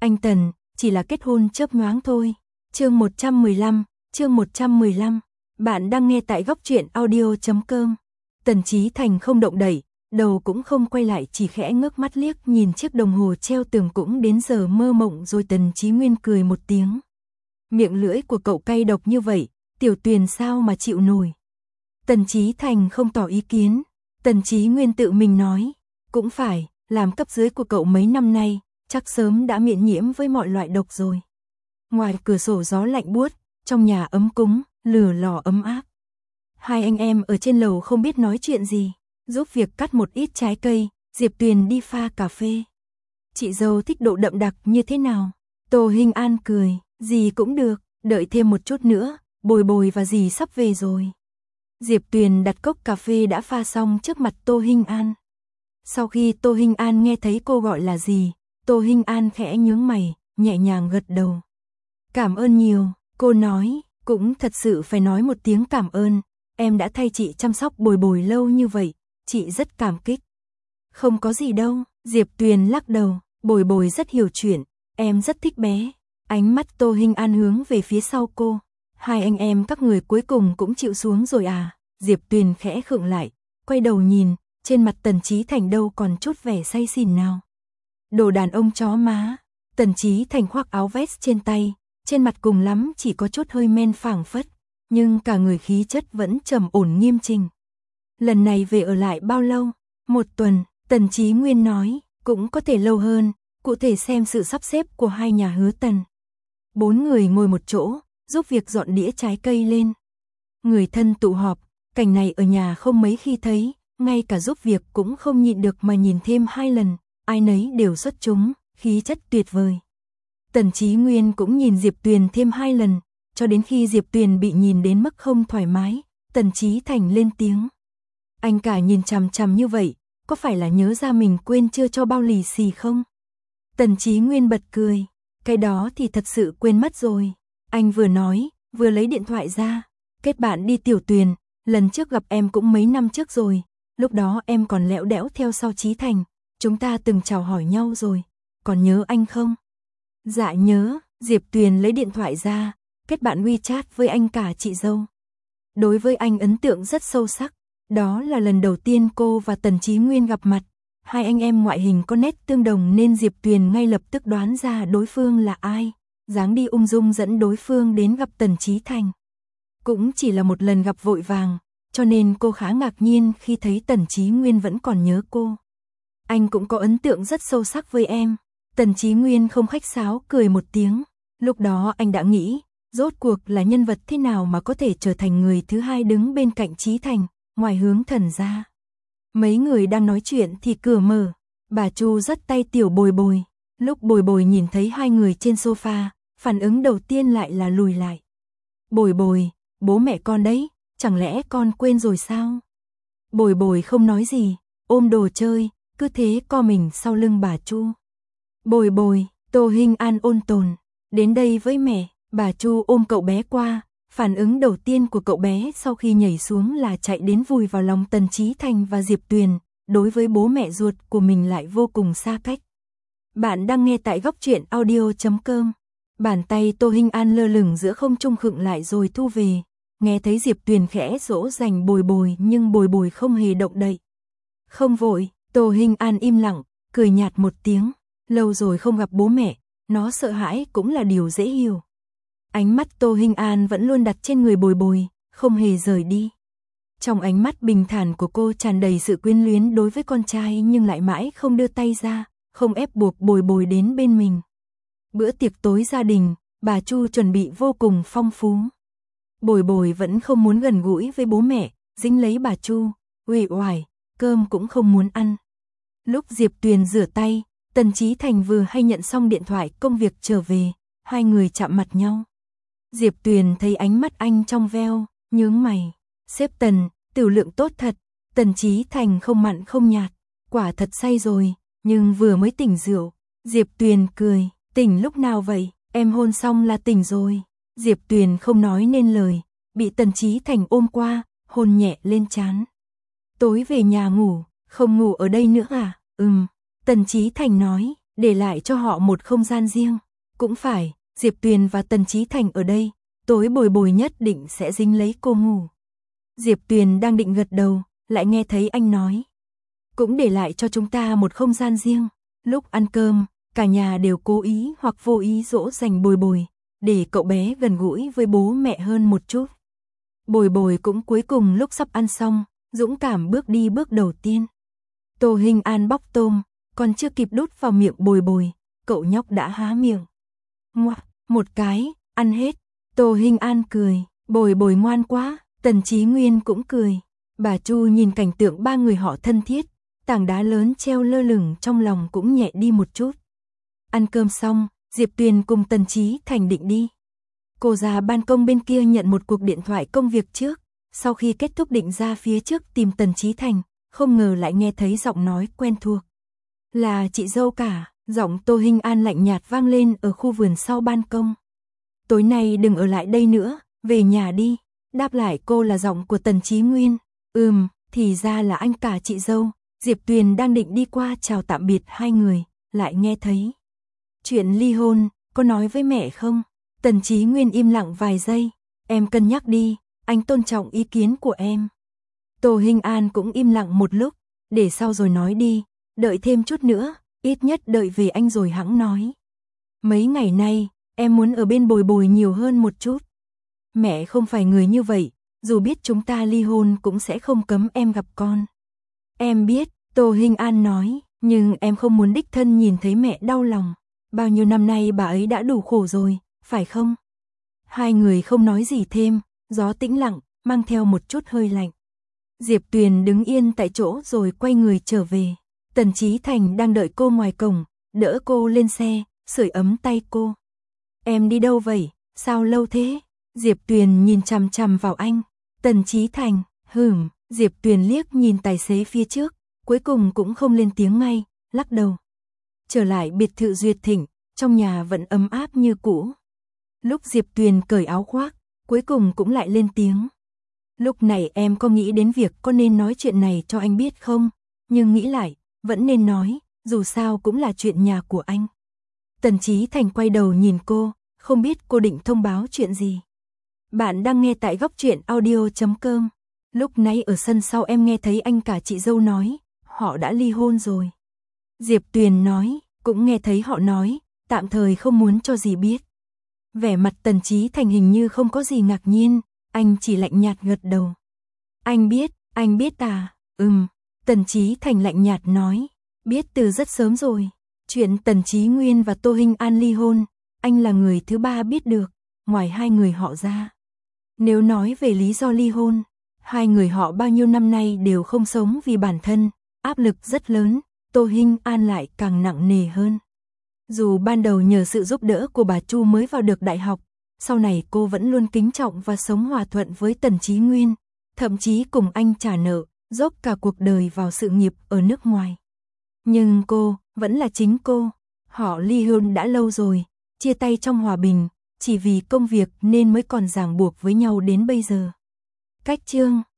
Anh Tần, chỉ là kết hôn chớp nhoáng thôi. Chương 115. Bạn đang nghe tại góc truyện audio.com. Tần Chí Thành không động đậy, đầu cũng không quay lại, chỉ khẽ ngước mắt liếc nhìn chiếc đồng hồ treo tường cũng đến giờ mơ mộng rồi. Tần Chí Nguyên cười một tiếng. Miệng lưỡi của cậu cay độc như vậy, Tiểu Tuyền sao mà chịu nổi. Tần Chí Thành không tỏ ý kiến. Tần Chí Nguyên tự mình nói, cũng phải, làm cấp dưới của cậu mấy năm nay, chắc sớm đã miễn nhiễm với mọi loại độc rồi. Ngoài cửa sổ gió lạnh buốt, trong nhà ấm cúng, lửa lò ấm áp. Hai anh em ở trên lầu không biết nói chuyện gì, giúp việc cắt một ít trái cây, Diệp Tuyền đi pha cà phê. Chị dâu thích độ đậm đặc như thế nào? Tô Hinh An cười, gì cũng được, đợi thêm một chút nữa, Bồi Bồi và dì sắp về rồi. Diệp Tuyền đặt cốc cà phê đã pha xong trước mặt Tô Hinh An. Sau khi Tô Hinh An nghe thấy cô gọi là gì, Tô Hinh An khẽ nhướng mày, nhẹ nhàng gật đầu. Cảm ơn nhiều, cô nói, cũng thật sự phải nói một tiếng cảm ơn, em đã thay chị chăm sóc Bồi Bồi lâu như vậy, chị rất cảm kích. Không có gì đâu, Diệp Tuyền lắc đầu, Bồi Bồi rất hiểu chuyện, em rất thích bé. Ánh mắt Tô Hinh An hướng về phía sau cô. Hai anh em các người cuối cùng cũng chịu xuống rồi à? Diệp Tuyền khẽ khựng lại, quay đầu nhìn, trên mặt Tần Chí Thành đâu còn chút vẻ say xỉn nào. Đồ đàn ông chó má. Tần Chí Thành khoác áo vest trên tay, trên mặt cùng lắm chỉ có chút hơi men phảng phất, nhưng cả người khí chất vẫn trầm ổn nghiêm chỉnh. Lần này về ở lại bao lâu? 1 tuần, Tần Chí Nguyên nói, cũng có thể lâu hơn, cụ thể xem sự sắp xếp của hai nhà Hứa Tần. 4 người ngồi một chỗ, giúp việc dọn đĩa trái cây lên. Người thân tụ họp, cảnh này ở nhà không mấy khi thấy, ngay cả giúp việc cũng không nhịn được mà nhìn thêm 2 lần, ai nấy đều xuất chúng, khí chất tuyệt vời. Tần Chí Nguyên cũng nhìn Diệp Tuyền thêm 2 lần, cho đến khi Diệp Tuyền bị nhìn đến mức không thoải mái, Tần Chí Thành lên tiếng. Anh cả nhìn chằm chằm như vậy, có phải là nhớ ra mình quên chưa cho bao lì xì không? Tần Chí Nguyên bật cười, cái đó thì thật sự quên mất rồi. Anh vừa nói, vừa lấy điện thoại ra, kết bạn đi Tiểu Tuyền, lần trước gặp em cũng mấy năm trước rồi, lúc đó em còn lẽo đẽo theo sau Chí Thành, chúng ta từng chào hỏi nhau rồi, còn nhớ anh không? Dạ nhớ, Diệp Tuyền lấy điện thoại ra, kết bạn WeChat với anh cả chị dâu. Đối với anh ấn tượng rất sâu sắc, đó là lần đầu tiên cô và Tần Chí Nguyên gặp mặt, hai anh em ngoại hình có nét tương đồng nên Diệp Tuyền ngay lập tức đoán ra đối phương là ai, dáng đi ung dung dẫn đối phương đến gặp Tần Chí Thành. Cũng chỉ là một lần gặp vội vàng, cho nên cô khá ngạc nhiên khi thấy Tần Chí Nguyên vẫn còn nhớ cô. Anh cũng có ấn tượng rất sâu sắc với em. Tần Chí Nguyên không khách sáo cười một tiếng, lúc đó anh đã nghĩ, rốt cuộc là nhân vật thế nào mà có thể trở thành người thứ hai đứng bên cạnh Chí Thành, ngoài Hướng Thần ra. Mấy người đang nói chuyện thì cửa mở, bà Chu dắt tay tiểu Bồi Bồi, lúc Bồi Bồi nhìn thấy hai người trên sofa, phản ứng đầu tiên lại là lùi lại. Bồi Bồi, bố mẹ con đấy, chẳng lẽ con quên rồi sao? Bồi Bồi không nói gì, ôm đồ chơi, cứ thế co mình sau lưng bà Chu. Bồi Bồi, Tô Hinh An ôn tồn, đến đây với mẹ, bà Chu ôm cậu bé qua, phản ứng đầu tiên của cậu bé sau khi nhảy xuống là chạy đến vùi vào lòng Tần Chí Thành và Diệp Tuyền, đối với bố mẹ ruột của mình lại vô cùng xa cách. Bạn đang nghe tại góc truyện audio.com. Bàn tay Tô Hinh An lơ lửng giữa không trung khựng lại rồi thu về, nghe thấy Diệp Tuyền khẽ dỗ dành Bồi Bồi nhưng Bồi Bồi không hề động đậy. Không vội, Tô Hinh An im lặng, cười nhạt một tiếng, lâu rồi không gặp bố mẹ, nó sợ hãi cũng là điều dễ hiểu. Ánh mắt Tô Hinh An vẫn luôn đặt trên người Bồi Bồi, không hề rời đi. Trong ánh mắt bình thản của cô tràn đầy sự quyến luyến đối với con trai nhưng lại mãi không đưa tay ra, không ép buộc Bồi Bồi đến bên mình. Bữa tiệc tối gia đình, bà Chu chuẩn bị vô cùng phong phú. Bồi Bồi vẫn không muốn gần gũi với bố mẹ, dính lấy bà Chu, uể oải, cơm cũng không muốn ăn. Lúc Diệp Tuyền rửa tay, Tần Chí Thành vừa hay nhận xong điện thoại công việc trở về, hai người chạm mặt nhau. Diệp Tuyền thấy ánh mắt anh trong veo, nhướng mày. Sếp Tần, tiểu lượng tốt thật. Tần Chí Thành không mặn không nhạt, quả thật say rồi, nhưng vừa mới tỉnh rượu. Diệp Tuyền cười, tỉnh lúc nào vậy, em hôn xong là tỉnh rồi. Diệp Tuyền không nói nên lời, bị Tần Chí Thành ôm qua, hôn nhẹ lên trán. Tối về nhà ngủ, không ngủ ở đây nữa à? Tần Chí Thành nói, để lại cho họ một không gian riêng. Cũng phải, Diệp Tuyền và Tần Chí Thành ở đây, tối Bồi Bồi nhất định sẽ dính lấy cô ngủ. Diệp Tuyền đang định gật đầu, lại nghe thấy anh nói. Cũng để lại cho chúng ta một không gian riêng. Lúc ăn cơm, cả nhà đều cố ý hoặc vô ý dỗ dành Bồi Bồi, để cậu bé gần gũi với bố mẹ hơn một chút. Bồi Bồi cũng cuối cùng lúc sắp ăn xong, dũng cảm bước đi bước đầu tiên. Tô Hinh An bóc tôm, còn chưa kịp đút vào miệng Bồi Bồi, cậu nhóc đã há miệng. Ngoa, một cái, ăn hết. Tô Hinh An cười, Bồi Bồi ngoan quá, Tần Chí Nguyên cũng cười. Bà Chu nhìn cảnh tượng ba người họ thân thiết, tảng đá lớn treo lơ lửng trong lòng cũng nhẹ đi một chút. Ăn cơm xong, Diệp Tuyền cùng Tần Chí Thành định đi. Cô ra ban công bên kia nhận một cuộc điện thoại công việc trước, sau khi kết thúc định ra phía trước tìm Tần Chí Thành, không ngờ lại nghe thấy giọng nói quen thuộc. Là chị dâu cả, giọng Tô Hinh An lạnh nhạt vang lên ở khu vườn sau ban công. Tối nay đừng ở lại đây nữa, về nhà đi. Đáp lại cô là giọng của Tần Chí Nguyên. Thì ra là anh cả chị dâu. Diệp Tuyền đang định đi qua chào tạm biệt hai người, lại nghe thấy. Chuyện ly hôn, có nói với mẹ không? Tần Chí Nguyên im lặng vài giây. Em cân nhắc đi, anh tôn trọng ý kiến của em. Tô Hinh An cũng im lặng một lúc, để sau rồi nói đi, đợi thêm chút nữa, ít nhất đợi về anh rồi hẵng nói. Mấy ngày nay, em muốn ở bên Bồi Bồi nhiều hơn một chút. Mẹ không phải người như vậy, dù biết chúng ta ly hôn cũng sẽ không cấm em gặp con. Em biết, Tô Hinh An nói, nhưng em không muốn đích thân nhìn thấy mẹ đau lòng. Bao nhiêu năm nay bà ấy đã đủ khổ rồi, phải không? Hai người không nói gì thêm, gió tĩnh lặng, mang theo một chút hơi lạnh. Diệp Tuyền đứng yên tại chỗ rồi quay người trở về. Tần Chí Thành đang đợi cô ngoài cổng, đỡ cô lên xe, sưởi ấm tay cô. Em đi đâu vậy, sao lâu thế? Diệp Tuyền nhìn chằm chằm vào anh. Tần Chí Thành, Diệp Tuyền liếc nhìn tài xế phía trước, cuối cùng cũng không lên tiếng ngay, lắc đầu. Trở lại biệt thự Duyệt Thịnh, trong nhà vẫn ấm áp như cũ. Lúc Diệp Tuyền cởi áo khoác, cuối cùng cũng lại lên tiếng. Lúc này em có nghĩ đến việc có nên nói chuyện này cho anh biết không? Nhưng nghĩ lại, vẫn nên nói, dù sao cũng là chuyện nhà của anh. Tần Chí Thành quay đầu nhìn cô, không biết cô định thông báo chuyện gì. Bạn đang nghe tại góc truyện audio.com. Lúc nãy ở sân sau em nghe thấy anh cả chị dâu nói, họ đã ly hôn rồi. Diệp Tuyền nói, cũng nghe thấy họ nói, tạm thời không muốn cho dì biết. Vẻ mặt Tần Chí Thành hình như không có gì ngạc nhiên, anh chỉ lạnh nhạt gật đầu. Anh biết à? Tần Chí Thành lạnh nhạt nói, biết từ rất sớm rồi. Chuyện Tần Chí Nguyên và Tô Hinh An ly hôn, anh là người thứ ba biết được, ngoài hai người họ ra. Nếu nói về lý do ly hôn, hai người họ bao nhiêu năm nay đều không sống vì bản thân, áp lực rất lớn, Tô Hinh An lại càng nặng nề hơn. Dù ban đầu nhờ sự giúp đỡ của bà Chu mới vào được đại học, sau này cô vẫn luôn kính trọng và sống hòa thuận với Tần Chí Nguyên, thậm chí cùng anh trả nợ, dốc cả cuộc đời vào sự nghiệp ở nước ngoài. Nhưng cô, vẫn là chính cô, họ ly hôn đã lâu rồi, chia tay trong hòa bình, chỉ vì công việc nên mới còn ràng buộc với nhau đến bây giờ. Cách chương